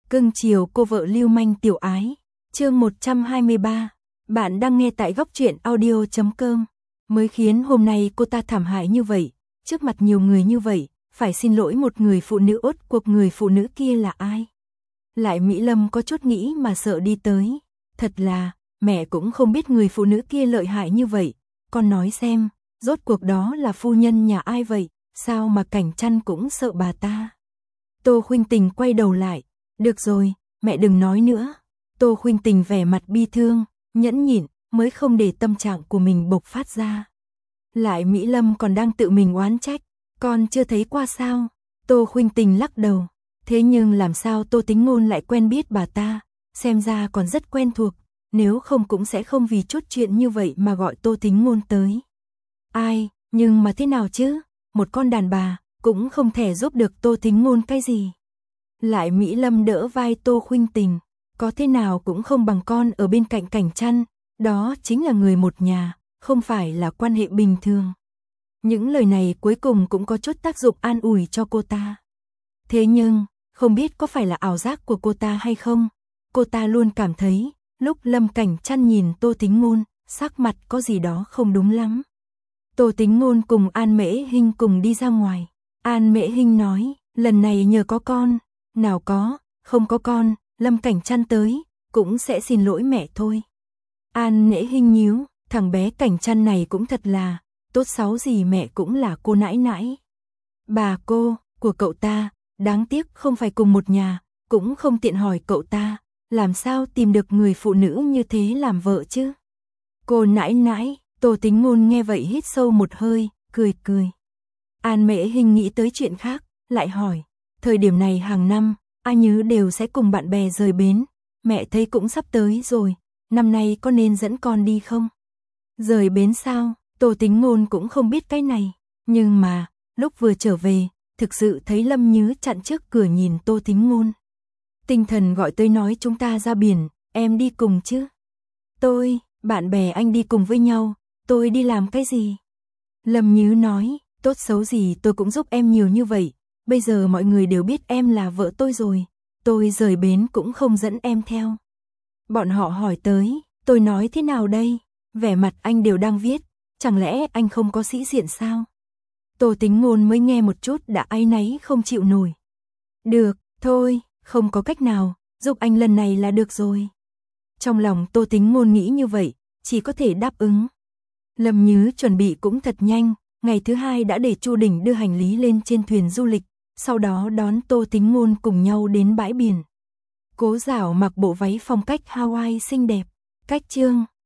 Cưng chiều cô vợ lưu manh tiểu ái. Chương 123. Bạn đang nghe tại góc truyện audio.com. Mới khiến hôm nay cô ta thảm hại như vậy, trước mặt nhiều người như vậy, phải xin lỗi một người phụ nữ. Ốt cuộc người phụ nữ kia là ai? Lại Mỹ Lâm có chút nghĩ mà sợ đi tới. Thật là, mẹ cũng không biết người phụ nữ kia lợi hại như vậy. Con nói xem, rốt cuộc đó là phu nhân nhà ai vậy? Sao mà Cảnh Trăn cũng sợ bà ta? Tô Khuynh Tình quay đầu lại. Được rồi, mẹ đừng nói nữa. Tô Khuynh Tình vẻ mặt bi thương, nhẫn nhịn, mới không để tâm trạng của mình bộc phát ra. Lại Mỹ Lâm còn đang tự mình oán trách. Con chưa thấy qua sao? Tô Khuynh Tình lắc đầu. Thế nhưng làm sao Tô Tính Ngôn lại quen biết bà ta? Xem ra còn rất quen thuộc. Nếu không cũng sẽ không vì chút chuyện như vậy mà gọi Tô Tính Ngôn tới. Ai, nhưng mà thế nào chứ? Một con đàn bà, cũng không thể giúp được Tô Tính Ngôn cái gì. Lại Mỹ Lâm đỡ vai Tô Khuynh Tình. Có thế nào cũng không bằng con ở bên cạnh Cảnh Trăn. Đó chính là người một nhà, không phải là quan hệ bình thường. Những lời này cuối cùng cũng có chút tác dụng an ủi cho cô ta. Thế nhưng, không biết có phải là ảo giác của cô ta hay không? Cô ta luôn cảm thấy, lúc Lâm Cảnh Trăn nhìn Tô Tính Ngôn, sắc mặt có gì đó không đúng lắm. Tô Tính Ngôn cùng An Mễ Hinh cùng đi ra ngoài. An Mễ Hinh nói, lần này nhờ có con. Nào có, không có con, Lâm Cảnh Trăn tới, cũng sẽ xin lỗi mẹ thôi. An Mễ Hinh nhíu, thằng bé Cảnh Trăn này cũng thật là, tốt xấu gì mẹ cũng là cô nãi nãi. Bà cô, của cậu ta, đáng tiếc không phải cùng một nhà, cũng không tiện hỏi cậu ta, làm sao tìm được người phụ nữ như thế làm vợ chứ. Cô nãi nãi, Tô Tính Ngôn nghe vậy hít sâu một hơi, cười cười. An Mễ Hinh nghĩ tới chuyện khác, lại hỏi, thời điểm này hàng năm, ai nhứ đều sẽ cùng bạn bè rời bến, mẹ thấy cũng sắp tới rồi, năm nay có nên dẫn con đi không? Rời bến sao? Tô Tính Ngôn cũng không biết cái này, nhưng mà, lúc vừa trở về, thực sự thấy Lâm Nhứ chặn trước cửa nhìn Tô Tính Ngôn. Tinh thần gọi tới nói chúng ta ra biển, em đi cùng chứ? Bạn bè anh đi cùng với nhau, tôi đi làm cái gì? Lâm Nhứ nói, tốt xấu gì tôi cũng giúp em nhiều như vậy, bây giờ mọi người đều biết em là vợ tôi rồi, tôi rời bến cũng không dẫn em theo. Bọn họ hỏi tới, tôi nói thế nào đây? Vẻ mặt anh đều đang viết, chẳng lẽ anh không có sĩ diện sao? Tô Tính Ngôn mới nghe một chút đã áy náy không chịu nổi. Được, thôi, không có cách nào, giúp anh lần này là được rồi. Trong lòng Tô Tính Ngôn nghĩ như vậy, chỉ có thể đáp ứng. Lâm Nhứ chuẩn bị cũng thật nhanh, ngày thứ hai đã để Chu Đình đưa hành lý lên trên thuyền du lịch, sau đó đón Tô Tính Ngôn cùng nhau đến bãi biển. Cố Giảo mặc bộ váy phong cách Hawaii xinh đẹp. Cách chương